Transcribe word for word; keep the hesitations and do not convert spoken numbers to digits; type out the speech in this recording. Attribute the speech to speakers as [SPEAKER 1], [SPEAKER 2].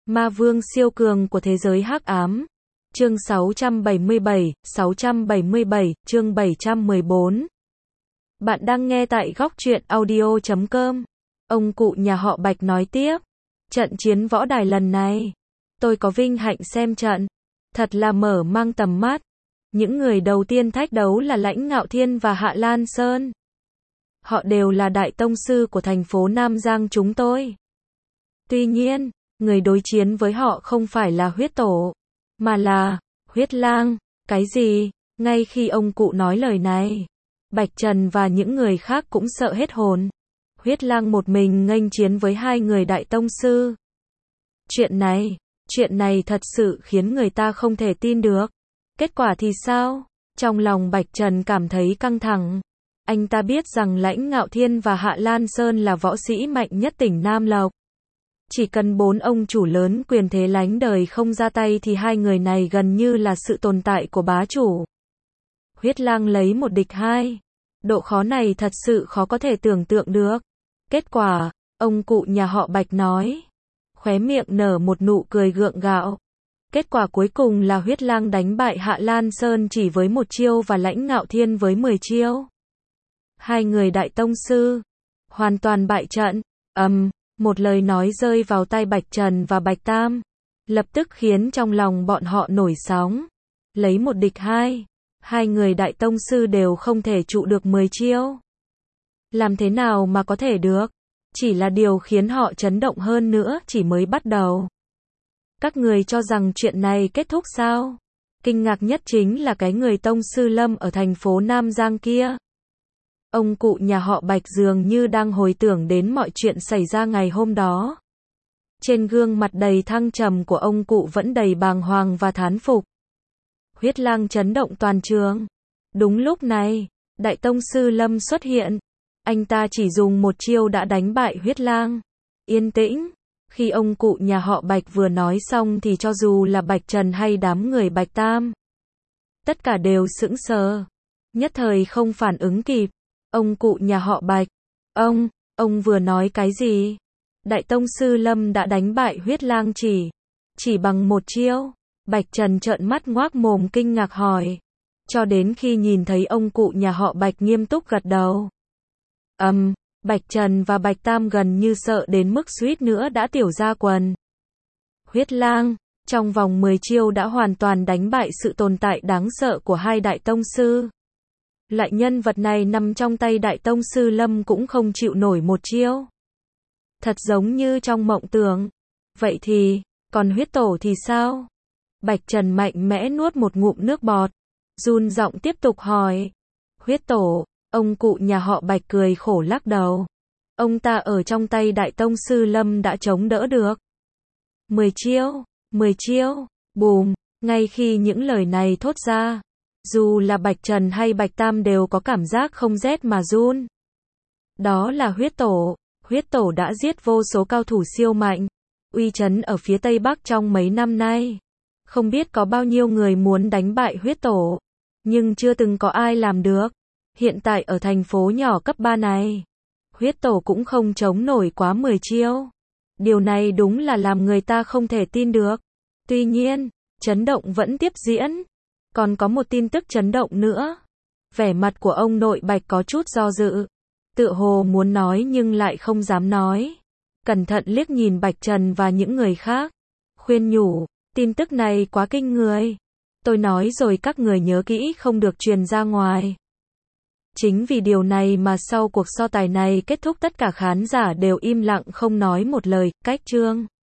[SPEAKER 1] Ma vương siêu cường của thế giới hắc ám. Chương sáu trăm bảy mươi bảy, sáu trăm bảy mươi bảy, chương bảy trăm mười bốn. Bạn đang nghe tại góc truyện audio chấm com. Ông cụ nhà họ Bạch nói tiếp. Trận chiến võ đài lần này, tôi có vinh hạnh xem trận. Thật là mở mang tầm mắt. Những người đầu tiên thách đấu là Lãnh Ngạo Thiên và Hạ Lan Sơn. Họ đều là đại tông sư của thành phố Nam Giang chúng tôi. Tuy nhiên, người đối chiến với họ không phải là huyết tổ, mà là huyết lang. Cái gì? Ngay khi ông cụ nói lời này, Bạch Trần và những người khác cũng sợ hết hồn. Huyết lang một mình nghênh chiến với hai người đại tông sư. Chuyện này, chuyện này thật sự khiến người ta không thể tin được. Kết quả thì sao? Trong lòng Bạch Trần cảm thấy căng thẳng. Anh ta biết rằng Lãnh Ngạo Thiên và Hạ Lan Sơn là võ sĩ mạnh nhất tỉnh Nam Lộc. Chỉ cần bốn ông chủ lớn quyền thế lánh đời không ra tay thì hai người này gần như là sự tồn tại của bá chủ. Huyết lang lấy một địch hai. Độ khó này thật sự khó có thể tưởng tượng được. Kết quả, ông cụ nhà họ Bạch nói. Khóe miệng nở một nụ cười gượng gạo. Kết quả cuối cùng là huyết lang đánh bại Hạ Lan Sơn chỉ với một chiêu và Lãnh Ngạo Thiên với mười chiêu. Hai người đại tông sư hoàn toàn bại trận. Ầm, um, một lời nói rơi vào tai Bạch Trần và Bạch Tam, lập tức khiến trong lòng bọn họ nổi sóng. Lấy một địch hai, hai người đại tông sư đều không thể trụ được mười chiêu. Làm thế nào mà có thể được? Chỉ là điều khiến họ chấn động hơn nữa chỉ mới bắt đầu. Các người cho rằng chuyện này kết thúc sao? Kinh ngạc nhất chính là cái người tông sư Lâm ở thành phố Nam Giang kia. Ông cụ nhà họ Bạch dường như đang hồi tưởng đến mọi chuyện xảy ra ngày hôm đó. Trên gương mặt đầy thăng trầm của ông cụ vẫn đầy bàng hoàng và thán phục. Huyết lang chấn động toàn trường. Đúng lúc này, đại tông sư Lâm xuất hiện. Anh ta chỉ dùng một chiêu đã đánh bại huyết lang. Yên tĩnh. Khi ông cụ nhà họ Bạch vừa nói xong thì cho dù là Bạch Trần hay đám người Bạch Tam, tất cả đều sững sờ. Nhất thời không phản ứng kịp. Ông cụ nhà họ Bạch. Ông, ông vừa nói cái gì? Đại tông sư Lâm đã đánh bại huyết lang chỉ, chỉ bằng một chiêu. Bạch Trần trợn mắt ngoác mồm kinh ngạc hỏi. Cho đến khi nhìn thấy ông cụ nhà họ Bạch nghiêm túc gật đầu. Ầm, um, Bạch Trần và Bạch Tam gần như sợ đến mức suýt nữa đã tiểu ra quần. Huyết lang, trong vòng mười chiêu đã hoàn toàn đánh bại sự tồn tại đáng sợ của hai đại tông sư. Loại nhân vật này nằm trong tay đại tông sư Lâm cũng không chịu nổi một chiêu. Thật giống như trong mộng tưởng. Vậy thì, còn huyết tổ thì sao? Bạch Trần mạnh mẽ nuốt một ngụm nước bọt. Run giọng tiếp tục hỏi. Huyết tổ, ông cụ nhà họ Bạch cười khổ lắc đầu. Ông ta ở trong tay đại tông sư Lâm đã chống đỡ được. Mười chiêu, mười chiêu, bùm, ngay khi những lời này thốt ra. Dù là Bạch Trần hay Bạch Tam đều có cảm giác không rét mà run. Đó là huyết tổ. Huyết tổ đã giết vô số cao thủ siêu mạnh, uy chấn ở phía Tây Bắc trong mấy năm nay. Không biết có bao nhiêu người muốn đánh bại huyết tổ, nhưng chưa từng có ai làm được. Hiện tại ở thành phố nhỏ cấp ba này, huyết tổ cũng không chống nổi quá mười chiêu. Điều này đúng là làm người ta không thể tin được. Tuy nhiên, chấn động vẫn tiếp diễn. Còn có một tin tức chấn động nữa. Vẻ mặt của ông nội Bạch có chút do dự. Tựa hồ muốn nói nhưng lại không dám nói. Cẩn thận liếc nhìn Bạch Trần và những người khác. Khuyên nhủ, tin tức này quá kinh người. Tôi nói rồi các người nhớ kỹ không được truyền ra ngoài. Chính vì điều này mà sau cuộc so tài này kết thúc tất cả khán giả đều im lặng không nói một lời. Cách chương.